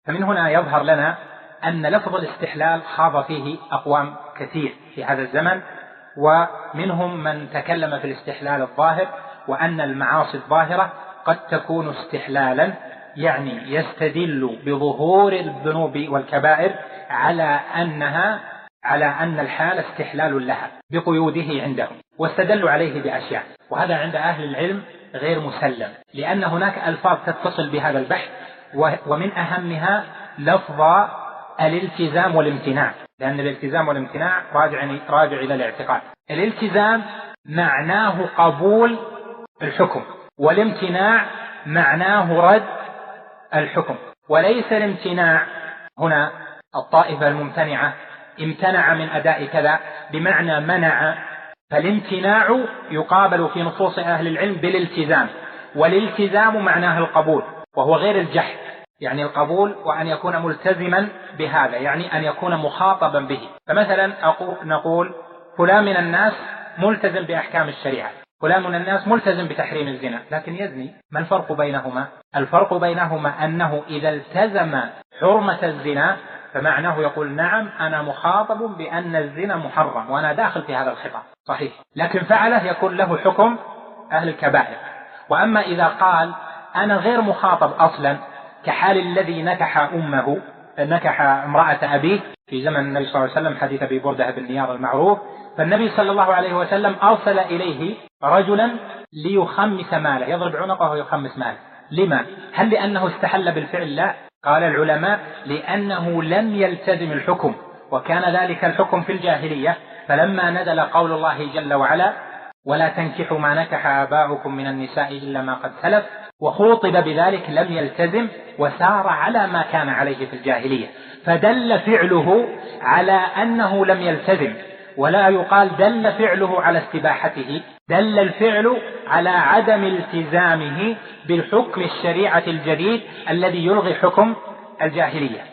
فمن هنا يظهر لنا أن لفظ الاستحلال خاض فيه أقوام كثير في هذا الزمن، ومنهم من تكلم في الاستحلال الظاهر، وأن المعاصي الظاهرة قد تكون استحلالا، يعني يستدل بظهور الذنوب والكبائر على أن الحال استحلال لها بقيوده عندهم، واستدلوا عليه بأشياء. وهذا عند أهل العلم غير مسلم، لأن هناك ألفاظ تتصل بهذا البحث، ومن أهمها لفظ الالتزام والامتناع، لأن الالتزام والامتناع راجع إلى الاعتقاد. الالتزام معناه قبول الحكم، والامتناع معناه رد الحكم. وليس الامتناع هنا الطائفة الممتنعة امتنع من أداء كذا بمعنى منع، فالامتناع يقابل في نصوص أهل العلم بالالتزام، والالتزام معناه القبول وهو غير الجحد، يعني القبول وأن يكون ملتزما بهذا، يعني أن يكون مخاطبا به. فمثلا نقول فلان من الناس ملتزم بأحكام الشريعة، فلان من الناس ملتزم بتحريم الزنا لكن يزني. ما الفرق بينهما؟ الفرق بينهما أنه إذا التزم حرمة الزنا فمعناه يقول نعم أنا مخاطب بأن الزنا محرم وأنا داخل في هذا الخطاب صحيح، لكن فعله يكون له حكم أهل الكبائر. وأما إذا قال أنا غير مخاطب أصلا، كحال الذي نكح امرأة أبيه في زمن النبي صلى الله عليه وسلم، حديث أبي بردة بن نيار المعروف، فالنبي صلى الله عليه وسلم أرسل إليه رجلا ليخمس ماله، يضرب عنقه ويخمس ماله. لما؟ هل لأنه استحل بالفعل؟ لا، قال العلماء لأنه لم يلتزم الحكم، وكان ذلك الحكم في الجاهلية، فلما نزل قول الله جل وعلا ولا تنكحوا ما نكح آباؤكم من النساء إلا ما قد سلف، وخوطب بذلك لم يلتزم وسار على ما كان عليه في الجاهلية، فدل فعله على أنه لم يلتزم. ولا يقال دل فعله على استباحته، دل الفعل على عدم التزامه بالحكم الشريعة الجديد الذي يلغي حكم الجاهلية.